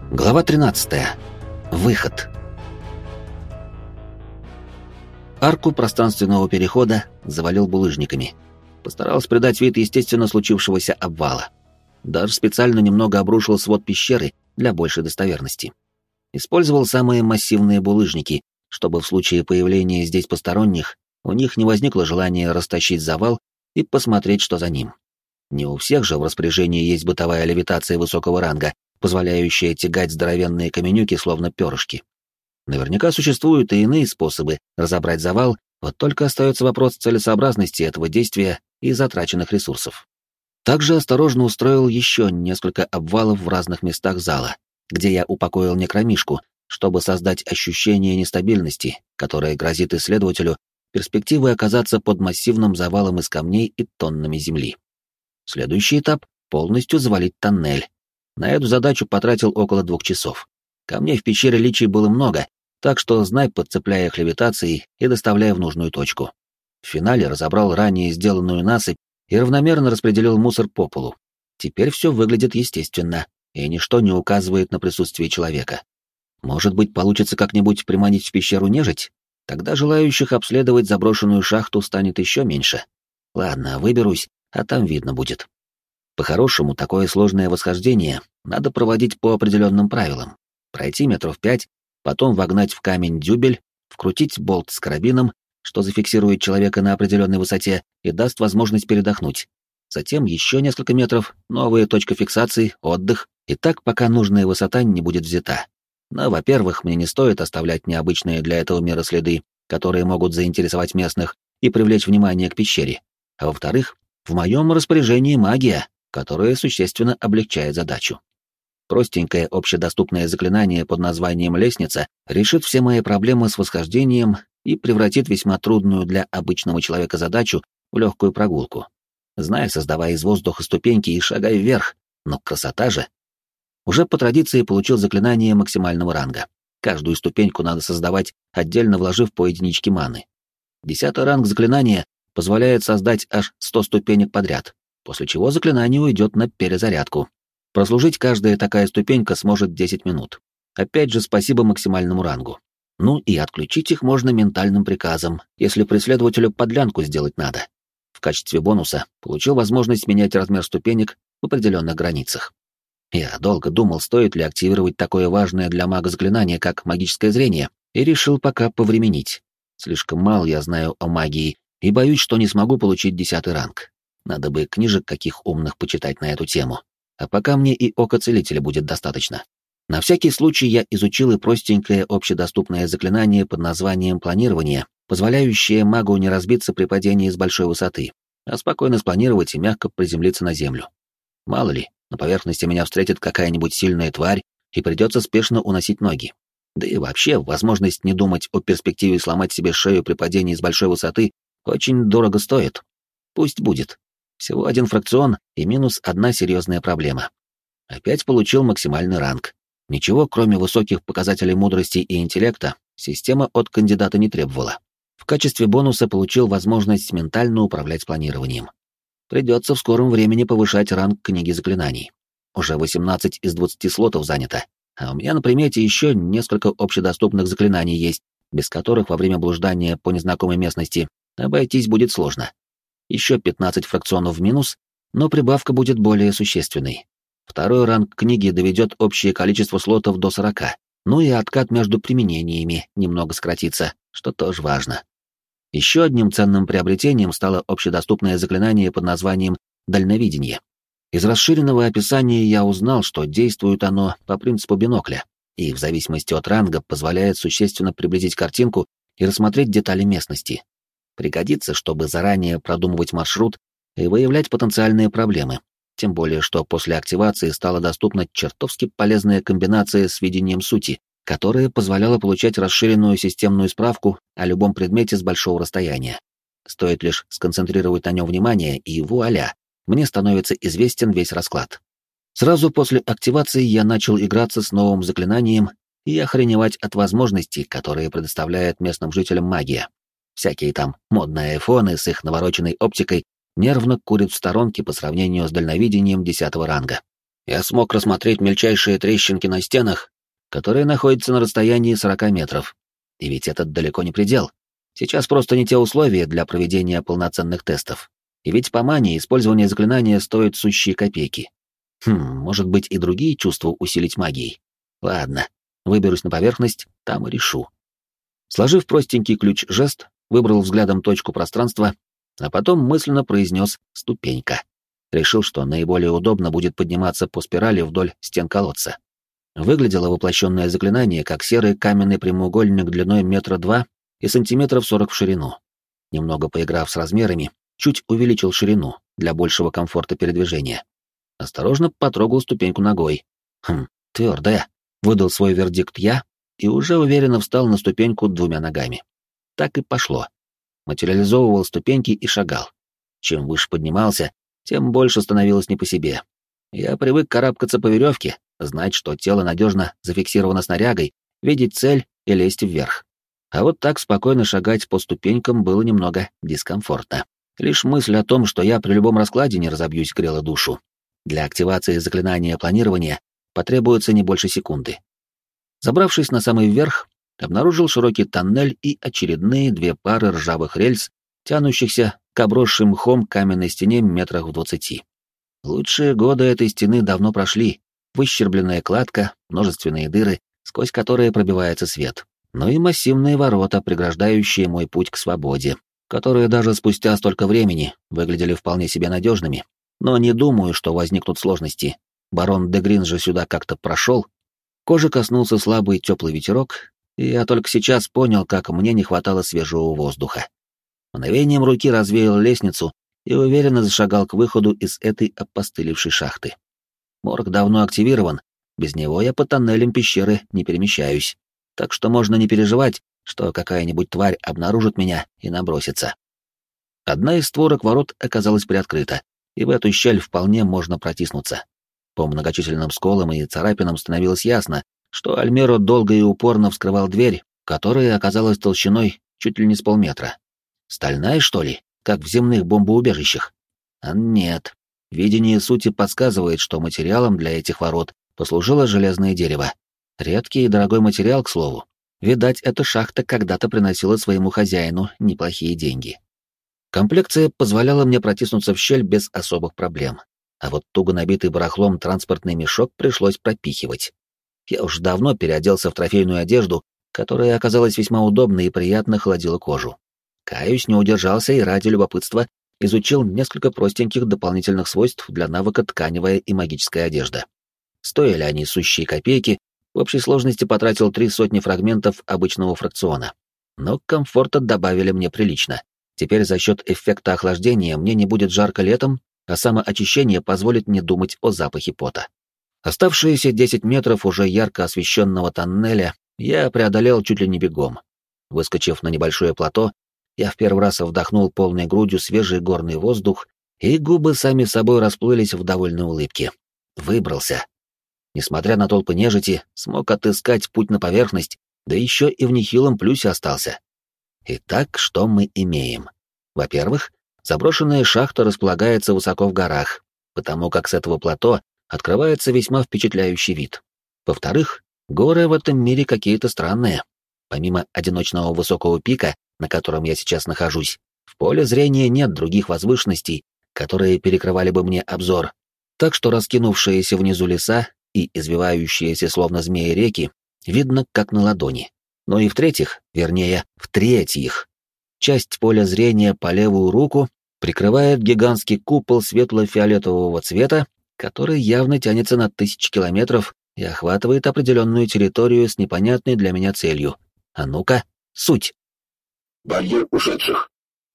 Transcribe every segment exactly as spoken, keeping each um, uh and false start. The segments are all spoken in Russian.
Глава тринадцатая. Выход. Арку пространственного перехода завалил булыжниками. Постарался придать вид естественно случившегося обвала. Даже специально немного обрушил свод пещеры для большей достоверности. Использовал самые массивные булыжники, чтобы в случае появления здесь посторонних у них не возникло желания растащить завал и посмотреть, что за ним. Не у всех же в распоряжении есть бытовая левитация высокого ранга, позволяющая тягать здоровенные каменюки словно перышки. Наверняка существуют и иные способы разобрать завал, вот только остается вопрос целесообразности этого действия и затраченных ресурсов. Также осторожно устроил еще несколько обвалов в разных местах зала, где я упокоил некромишку, чтобы создать ощущение нестабильности, которое грозит исследователю перспективой оказаться под массивным завалом из камней и тоннами земли. Следующий этап — полностью завалить тоннель. На эту задачу потратил около двух часов. Камней в пещере личий было много, так что знай, подцепляя их левитацией и доставляя в нужную точку. В финале разобрал ранее сделанную насыпь и равномерно распределил мусор по полу. Теперь все выглядит естественно, и ничто не указывает на присутствие человека. Может быть, получится как-нибудь приманить в пещеру нежить? Тогда желающих обследовать заброшенную шахту станет еще меньше. Ладно, выберусь, а там видно будет. По-хорошему, такое сложное восхождение надо проводить по определенным правилам. Пройти метров пять, потом вогнать в камень дюбель, вкрутить болт с карабином, что зафиксирует человека на определенной высоте и даст возможность передохнуть. Затем еще несколько метров, новая точка фиксации, отдых, и так, пока нужная высота не будет взята. Но, во-первых, мне не стоит оставлять необычные для этого мира следы, которые могут заинтересовать местных и привлечь внимание к пещере. А во-вторых, в моем распоряжении магия, которое существенно облегчает задачу. Простенькое общедоступное заклинание под названием «Лестница» решит все мои проблемы с восхождением и превратит весьма трудную для обычного человека задачу в легкую прогулку. Знай, создавая из воздуха ступеньки и шагай вверх, но красота же! Уже по традиции получил заклинание максимального ранга. Каждую ступеньку надо создавать, отдельно вложив по единичке маны. Десятый ранг заклинания позволяет создать аж сто ступенек подряд, после чего заклинание уйдет на перезарядку. Прослужить каждая такая ступенька сможет десять минут. Опять же, спасибо максимальному рангу. Ну и отключить их можно ментальным приказом, если преследователю подлянку сделать надо. В качестве бонуса получил возможность менять размер ступенек в определенных границах. Я долго думал, стоит ли активировать такое важное для мага заклинание, как магическое зрение, и решил пока повременить. Слишком мало я знаю о магии, и боюсь, что не смогу получить десятый ранг. Надо бы книжек каких умных почитать на эту тему. А пока мне и ока целителя будет достаточно. На всякий случай я изучил и простенькое общедоступное заклинание под названием «Планирование», позволяющее магу не разбиться при падении с большой высоты, а спокойно спланировать и мягко приземлиться на землю. Мало ли, на поверхности меня встретит какая-нибудь сильная тварь, и придется спешно уносить ноги. Да и вообще, возможность не думать о перспективе сломать себе шею при падении с большой высоты очень дорого стоит. Пусть будет. Всего один фракцион и минус одна серьезная проблема. Опять получил максимальный ранг. Ничего, кроме высоких показателей мудрости и интеллекта, система от кандидата не требовала. В качестве бонуса получил возможность ментально управлять планированием. Придется в скором времени повышать ранг книги заклинаний. Уже восемнадцать из двадцати слотов занято, а у меня на примете еще несколько общедоступных заклинаний есть, без которых во время блуждания по незнакомой местности обойтись будет сложно. Еще пятнадцать фракционов в минус, но прибавка будет более существенной. Второй ранг книги доведет общее количество слотов до сорока, ну и откат между применениями немного сократится, что тоже важно. Еще одним ценным приобретением стало общедоступное заклинание под названием «Дальновидение». Из расширенного описания я узнал, что действует оно по принципу бинокля, и в зависимости от ранга позволяет существенно приблизить картинку и рассмотреть детали местности. Пригодится, чтобы заранее продумывать маршрут и выявлять потенциальные проблемы, тем более что после активации стала доступна чертовски полезная комбинация с видением сути, которая позволяла получать расширенную системную справку о любом предмете с большого расстояния. Стоит лишь сконцентрировать на нем внимание, и вуаля, мне становится известен весь расклад. Сразу после активации я начал играться с новым заклинанием и охреневать от возможностей, которые предоставляет местным жителям магия. Всякие там модные айфоны с их навороченной оптикой нервно курят в сторонке по сравнению с дальновидением десятого ранга. Я смог рассмотреть мельчайшие трещинки на стенах, которые находятся на расстоянии сорока метров. И ведь это далеко не предел. Сейчас просто не те условия для проведения полноценных тестов. И ведь по мане использование заклинания стоит сущие копейки. Хм, может быть и другие чувства усилить магией. Ладно, выберусь на поверхность, там и решу. Сложив простенький ключ-жест, выбрал взглядом точку пространства, а потом мысленно произнес «ступенька». Решил, что наиболее удобно будет подниматься по спирали вдоль стен колодца. Выглядело воплощенное заклинание как серый каменный прямоугольник длиной метра два и сантиметров сорок в ширину. Немного поиграв с размерами, чуть увеличил ширину для большего комфорта передвижения. Осторожно потрогал ступеньку ногой. Хм, твердая. Выдал свой вердикт я и уже уверенно встал на ступеньку двумя ногами. Так и пошло. Материализовывал ступеньки и шагал. Чем выше поднимался, тем больше становилось не по себе. Я привык карабкаться по веревке, знать, что тело надежно зафиксировано снарягой, видеть цель и лезть вверх. А вот так спокойно шагать по ступенькам было немного дискомфортно. Лишь мысль о том, что я при любом раскладе не разобьюсь, грела душу. Для активации заклинания планирования потребуется не больше секунды. Забравшись на самый верх, обнаружил широкий тоннель и очередные две пары ржавых рельс, тянущихся к обросшей мхом каменной стене метрах в двадцати. Лучшие годы этой стены давно прошли, выщербленная кладка, множественные дыры, сквозь которые пробивается свет, но и массивные ворота, преграждающие мой путь к свободе, которые даже спустя столько времени выглядели вполне себе надежными. Но не думаю, что возникнут сложности. Барон де Грин же сюда как-то прошел. Кожи коснулся слабый теплый ветерок, и я только сейчас понял, как мне не хватало свежего воздуха. Мгновением руки развеял лестницу и уверенно зашагал к выходу из этой опостылевшей шахты. Морг давно активирован, без него я по тоннелям пещеры не перемещаюсь, так что можно не переживать, что какая-нибудь тварь обнаружит меня и набросится. Одна из створок ворот оказалась приоткрыта, и в эту щель вполне можно протиснуться. По многочисленным сколам и царапинам становилось ясно, что Альмеро долго и упорно вскрывал дверь, которая оказалась толщиной чуть ли не с полметра. Стальная, что ли, как в земных бомбоубежищах? А нет. Видение сути подсказывает, что материалом для этих ворот послужило железное дерево. Редкий и дорогой материал, к слову. Видать, эта шахта когда-то приносила своему хозяину неплохие деньги. Комплекция позволяла мне протиснуться в щель без особых проблем. А вот туго набитый барахлом транспортный мешок пришлось пропихивать. Я уж давно переоделся в трофейную одежду, которая оказалась весьма удобной и приятно холодила кожу. Каюсь, не удержался и ради любопытства изучил несколько простеньких дополнительных свойств для навыка тканевая и магическая одежда. Стоили они сущие копейки, в общей сложности потратил три сотни фрагментов обычного фракциона. Но комфорта добавили мне прилично. Теперь за счет эффекта охлаждения мне не будет жарко летом, а самоочищение позволит не думать о запахе пота. Оставшиеся десять метров уже ярко освещенного тоннеля я преодолел чуть ли не бегом. Выскочив на небольшое плато, я в первый раз вдохнул полной грудью свежий горный воздух, и губы сами собой расплылись в довольной улыбке. Выбрался. Несмотря на толпы нежити, смог отыскать путь на поверхность, да еще и в нехилом плюсе остался. Итак, что мы имеем? Во-первых, заброшенная шахта располагается высоко в горах, потому как с этого плато открывается весьма впечатляющий вид. Во-вторых, горы в этом мире какие-то странные. Помимо одиночного высокого пика, на котором я сейчас нахожусь, в поле зрения нет других возвышенностей, которые перекрывали бы мне обзор. Так что раскинувшиеся внизу леса и извивающиеся словно змеи реки видно как на ладони. Но и в-третьих, вернее, в-третьих, часть поля зрения по левую руку прикрывает гигантский купол светло-фиолетового цвета, который явно тянется на тысячи километров и охватывает определенную территорию с непонятной для меня целью. А ну-ка, суть. Барьер ушедших.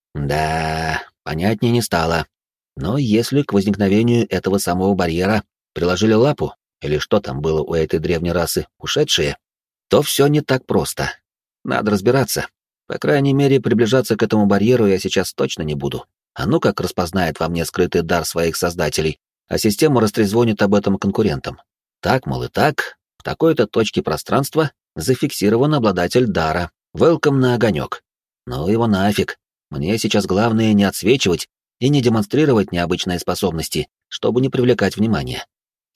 Да, понятнее не стало. Но если к возникновению этого самого барьера приложили лапу, или что там было у этой древней расы, ушедшие, то все не так просто. Надо разбираться. По крайней мере, приближаться к этому барьеру я сейчас точно не буду. А ну как распознает во мне скрытый дар своих создателей, а система растрезвонит об этом конкурентам. Так, мол, и так, в такой-то точке пространства зафиксирован обладатель дара. Велком на огонек. Ну его нафиг. Мне сейчас главное не отсвечивать и не демонстрировать необычные способности, чтобы не привлекать внимания.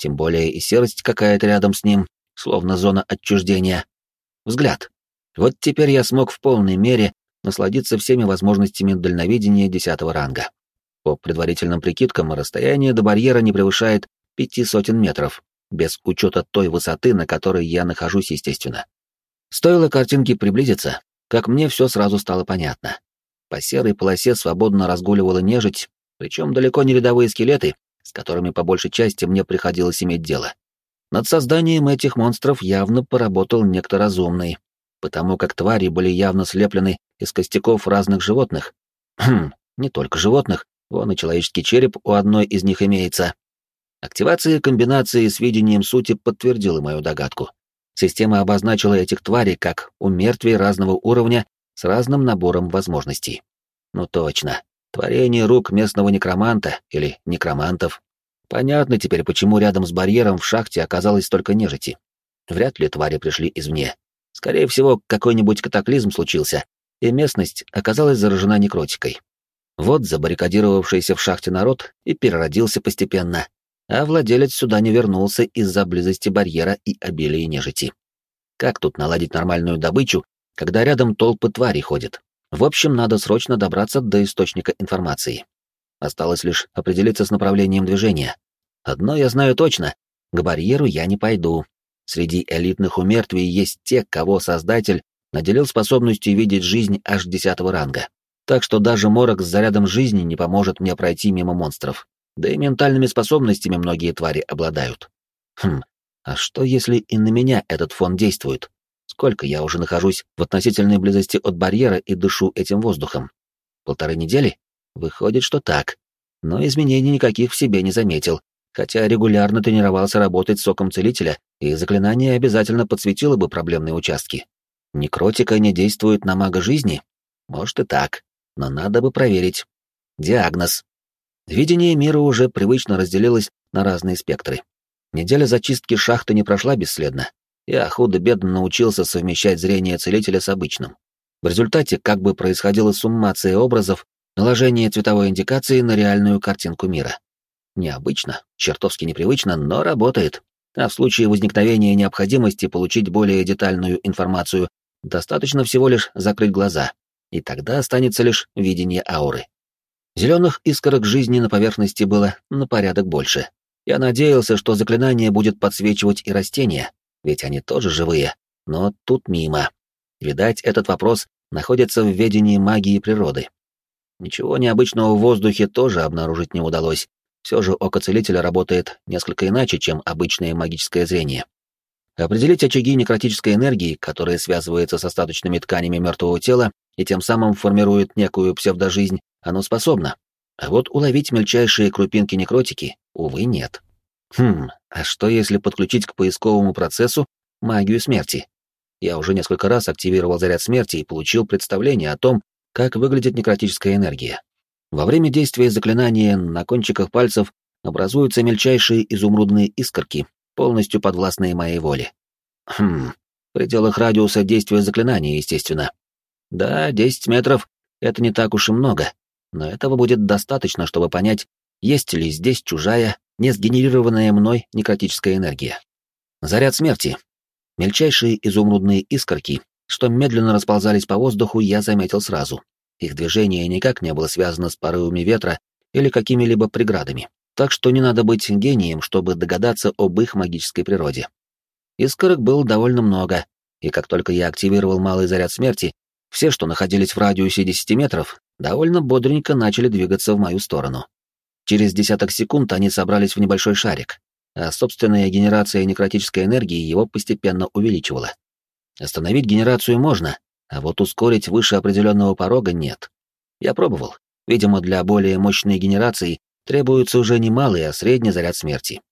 Тем более и серость какая-то рядом с ним, словно зона отчуждения. Взгляд. Вот теперь я смог в полной мере насладиться всеми возможностями дальновидения десятого ранга. По предварительным прикидкам, расстояние до барьера не превышает пяти сотен метров, без учета той высоты, на которой я нахожусь, естественно. Стоило картинке приблизиться, как мне все сразу стало понятно. По серой полосе свободно разгуливала нежить, причем далеко не рядовые скелеты, с которыми по большей части мне приходилось иметь дело. Над созданием этих монстров явно поработал некто разумный, потому как твари были явно слеплены из костяков разных животных. Хм, не только животных, вон и человеческий череп у одной из них имеется. Активация комбинации с видением сути подтвердила мою догадку. Система обозначила этих тварей как умертвий разного уровня с разным набором возможностей. Ну точно, творение рук местного некроманта или некромантов. Понятно теперь, почему рядом с барьером в шахте оказалось столько нежити. Вряд ли твари пришли извне. Скорее всего, какой-нибудь катаклизм случился, и местность оказалась заражена некротикой. Вот забаррикадировавшийся в шахте народ и переродился постепенно, а владелец сюда не вернулся из-за близости барьера и обилия нежити. Как тут наладить нормальную добычу, когда рядом толпы тварей ходят? В общем, надо срочно добраться до источника информации. Осталось лишь определиться с направлением движения. Одно я знаю точно — к барьеру я не пойду. Среди элитных умертвий есть те, кого Создатель наделил способностью видеть жизнь аж десятого ранга. Так что даже морок с зарядом жизни не поможет мне пройти мимо монстров. Да и ментальными способностями многие твари обладают. Хм, а что если и на меня этот фон действует? Сколько я уже нахожусь в относительной близости от барьера и дышу этим воздухом? Полторы недели? Выходит, что так. Но изменений никаких в себе не заметил, хотя регулярно тренировался работать соком целителя, и заклинание обязательно подсветило бы проблемные участки. Некротика не действует на мага жизни? Может и так, но надо бы проверить. Диагноз. Видение мира уже привычно разделилось на разные спектры. Неделя зачистки шахты не прошла бесследно. Я худо-бедно научился совмещать зрение целителя с обычным. В результате как бы происходила суммация образов, наложение цветовой индикации на реальную картинку мира. Необычно, чертовски непривычно, но работает. А в случае возникновения необходимости получить более детальную информацию, достаточно всего лишь закрыть глаза, и тогда останется лишь видение ауры. Зеленых искорок жизни на поверхности было на порядок больше. Я надеялся, что заклинание будет подсвечивать и растения, ведь они тоже живые, но тут мимо. Видать, этот вопрос находится в ведении магии природы. Ничего необычного в воздухе тоже обнаружить не удалось. Все же око целителя работает несколько иначе, чем обычное магическое зрение. Определить очаги некротической энергии, которые связываются с остаточными тканями мертвого тела и тем самым формируют некую псевдожизнь, оно способно. А вот уловить мельчайшие крупинки некротики, увы, нет. Хм, а что если подключить к поисковому процессу магию смерти? Я уже несколько раз активировал заряд смерти и получил представление о том, как выглядит некротическая энергия. Во время действия заклинания на кончиках пальцев образуются мельчайшие изумрудные искорки, полностью подвластные моей воле. Хм, в пределах радиуса действия заклинания, естественно. Да, десять метров — это не так уж и много, но этого будет достаточно, чтобы понять, есть ли здесь чужая, не сгенерированная мной некротическая энергия. Заряд смерти. Мельчайшие изумрудные искорки, что медленно расползались по воздуху, я заметил сразу. Их движение никак не было связано с порывами ветра или какими-либо преградами, так что не надо быть гением, чтобы догадаться об их магической природе. Искорок было довольно много, и как только я активировал малый заряд смерти, все, что находились в радиусе десяти метров, довольно бодренько начали двигаться в мою сторону. Через десяток секунд они собрались в небольшой шарик, а собственная генерация некротической энергии его постепенно увеличивала. Остановить генерацию можно, а вот ускорить выше определенного порога нет. Я пробовал. Видимо, для более мощной генерации требуется уже не малый, а средний заряд смерти.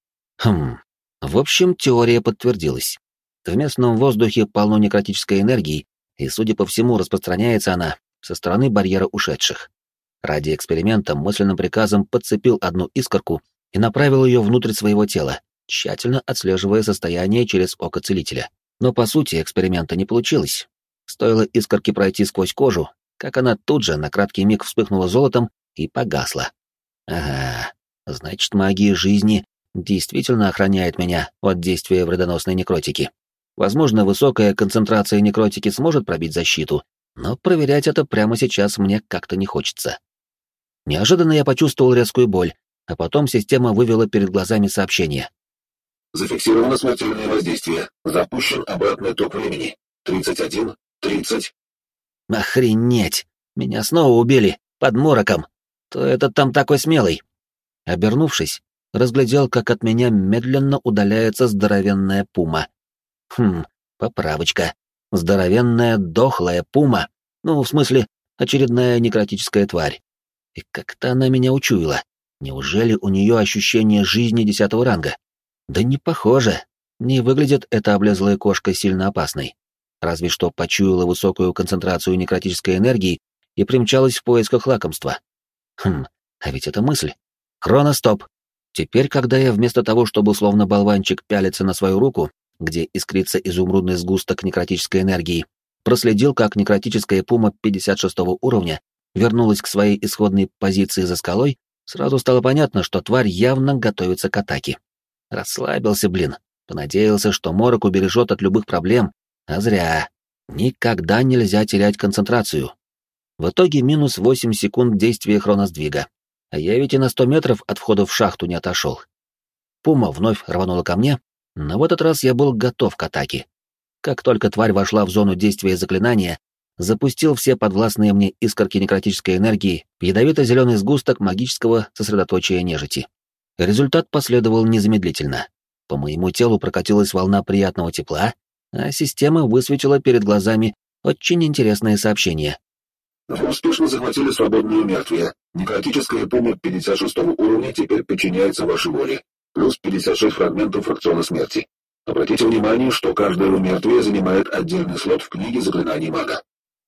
Хм. В общем, теория подтвердилась. В местном воздухе полно некротической энергии, и, судя по всему, распространяется она со стороны барьера ушедших. Ради эксперимента мысленным приказом подцепил одну искорку и направил ее внутрь своего тела, тщательно отслеживая состояние через око целителя. Но, по сути, эксперимента не получилось. Стоило искорке пройти сквозь кожу, как она тут же на краткий миг вспыхнула золотом и погасла. Ага, значит, магия жизни действительно охраняет меня от действия вредоносной некротики. Возможно, высокая концентрация некротики сможет пробить защиту, но проверять это прямо сейчас мне как-то не хочется. Неожиданно я почувствовал резкую боль, а потом система вывела перед глазами сообщение. Зафиксировано смертельное воздействие. Запущен обратный ток времени. тридцать один, тридцать. Охренеть! Меня снова убили, под мороком. То этот там такой смелый. Обернувшись, разглядел, как от меня медленно удаляется здоровенная пума. Хм, поправочка. Здоровенная дохлая пума. Ну, в смысле, очередная некротическая тварь. И как-то она меня учуяла. Неужели у нее ощущение жизни десятого ранга? Да не похоже. Не выглядит эта облезлая кошка сильно опасной. Разве что почуяла высокую концентрацию некротической энергии и примчалась в поисках лакомства. Хм, а ведь это мысль. Хроностоп. Теперь, когда я вместо того, чтобы словно болванчик пялиться на свою руку, где искрится изумрудный сгусток некротической энергии, проследил, как некротическая пума пятьдесят шестого уровня вернулась к своей исходной позиции за скалой, сразу стало понятно, что тварь явно готовится к атаке. Расслабился, блин. Понадеялся, что морок убережет от любых проблем, а зря. Никогда нельзя терять концентрацию. В итоге минус восемь секунд действия хроносдвига. А я ведь и на сто метров от входа в шахту не отошел. Пума вновь рванула ко мне, но в этот раз я был готов к атаке. Как только тварь вошла в зону действия заклинания, запустил все подвластные мне искорки некротической энергии в ядовито-зеленый сгусток магического сосредоточия нежити. Результат последовал незамедлительно. По моему телу прокатилась волна приятного тепла, а система высветила перед глазами очень интересное сообщение. Вы успешно захватили свободные мертвия. Некротическая пума пятьдесят шестого уровня теперь подчиняется вашей воле. Плюс пятьдесят шесть фрагментов фракциона смерти. Обратите внимание, что каждое умертвие занимает отдельный слот в книге заклинаний мага.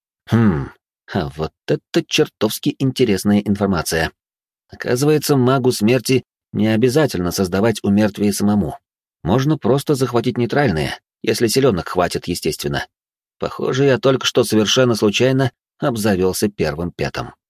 Хм, а вот это чертовски интересная информация. Оказывается, магу смерти не обязательно создавать умертвие самому. Можно просто захватить нейтральные, если силенок хватит, естественно. Похоже, я только что совершенно случайно обзавелся первым петом.